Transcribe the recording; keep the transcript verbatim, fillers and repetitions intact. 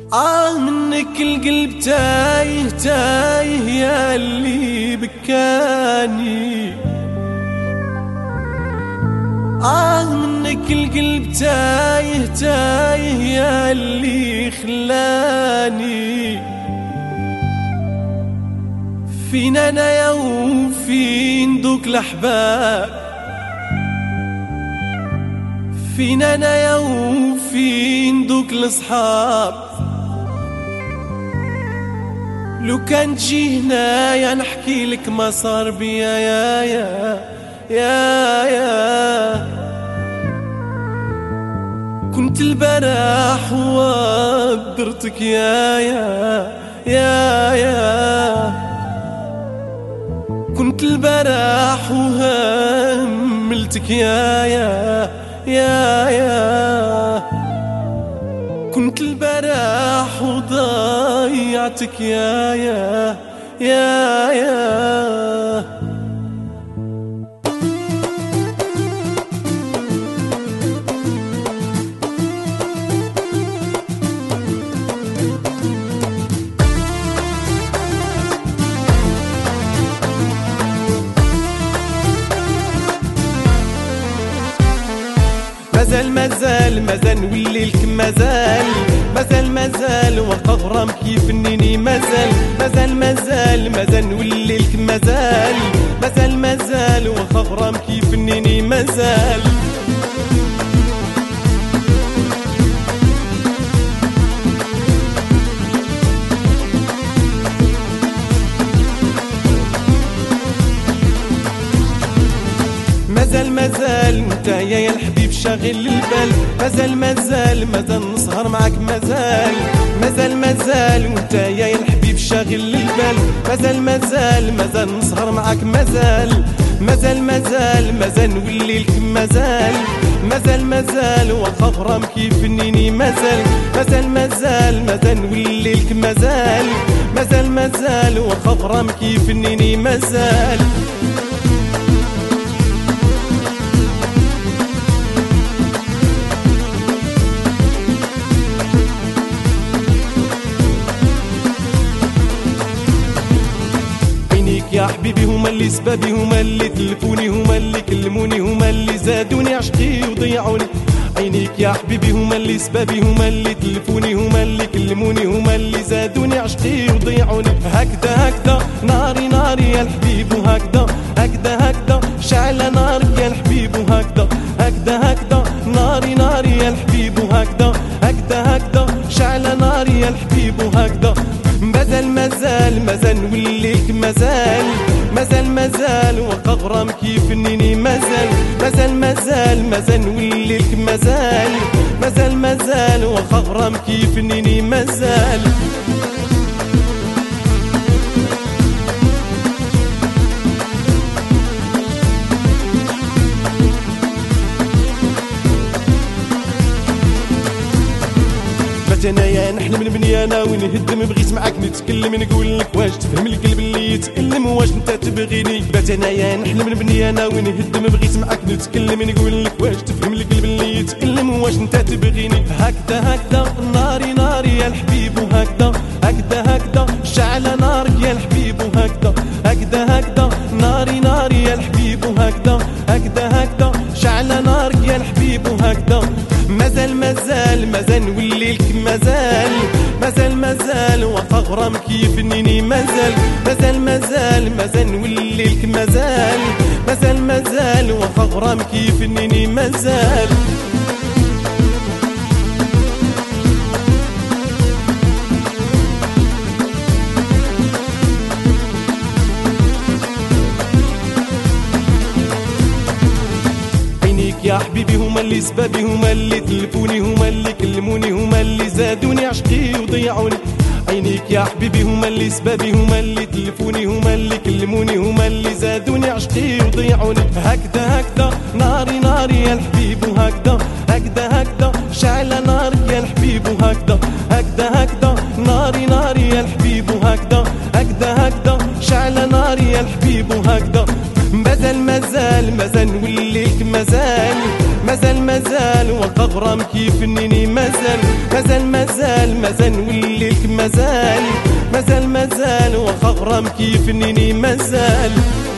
آه منك القلب تايه تايه يا اللي بكاني. آه منك القلب تايه تايه يا اللي خلاني. فين أنا يا وفين دوك الأحباب، فين أنا يا وفين دوك الأصحاب. لو كان تجي هنايا نحكي لك ما صار بيا يا يا يا يا. كنت البارح وقدرتك يا يا يا يا. كنت البارح وهملتك يا يا يا يا. كنت البارح وضيعتك يا يا يا يا. مازال مازال مازال نولي لك مازال مازال مازال وقغرم كيف النيني مازال مازال مازال مازال نولي لك مازال مازال مازال وقغرم كيف النيني مازال. مازال مازال نتايا يا الحبيب شاغل البال مازال مازال مازال نسهر معاك مازال مازال مازال نتايا يا الحبيب شاغل البال مازال مازال مازال نسهر معاك مازال مازال مازال مازال نولي لك مازال مازال مازال وخغرم كيف النيني مازال مازال مازال مازال نولي لك مازال مازال مازال وخغرم كيف النيني مازال. يا حبيبي هما اللي سبابي هما اللي تلفوني هما اللي كلموني هما اللي زادوني عشقي وضيعوني. عينيك يا حبيبي هما اللي سبابي هما اللي تلفوني هما اللي كلموني هما اللي زادوني عشقي وضيعوني. هكذا هكذا ناري ناري يا الحبيب وهكذا هكذا هكذا شعل نارك يا الحبيب وهكذا هكذا هكذا ناري ناري يا الحبيب وهكذا هكذا هكذا شعل ناري يا الحبيب وهكذا. مازال مازال مازال نولي لك مازال مازال مازال وقغرم كيف النيني مازال مازال مازال مازال نولي لك مازال مازال مازال وقغرم كيف النيني مازال. انايا نحلم البنيانة ونهدم بغيت معاك نتكلم نقول لك واش تفهم القلب اللي يتألم واش انت تبغيني. بات انايا نحلم البنيانة ونهدم بغيت معاك نتكلم نقول لك واش تفهم القلب اللي يتألم واش انت تبغيني. هكذا هكذا ناري ناري يا الحبيب وهكذا هكذا هكذا شعل نارك يا الحبيب وهكذا هكذا هكذا ناري ناري يا الحبيب وهكذا هكذا هكذا شعل نارك يا الحبيب وهكذا. مازال مازال مازال نولي لك مازال مازال مازال وقغرم كيف النيني مازال مازال مازال مازال نولي لك مازال مازال مازال وقغرم كيف النيني مازال. يا حبيبي هما اللي سبابي هما اللي تلفوني هما اللي كلموني هما اللي زادوني عشقي وضيعوني. عينيك يا حبيبي هما اللي سبابي هما اللي تلفوني هما اللي كلموني هما اللي زادوني عشقي وضيعوني. هكذا هكذا ناري ناري يا الحبيب وهكذا هكذا هكذا شعل نارك يا الحبيب وهكذا هكذا هكذا ناري ناري يا الحبيب وهكذا هكذا هكذا شعل ناري يا الحبيب وهكذا. مازال مازال مازال نولي لك مازال مازال مازال وقغرم كيف النيني مازال مازال مازال مازال مازال نولي لك مازال مازال مازال واخا غرام كيفنيني مازال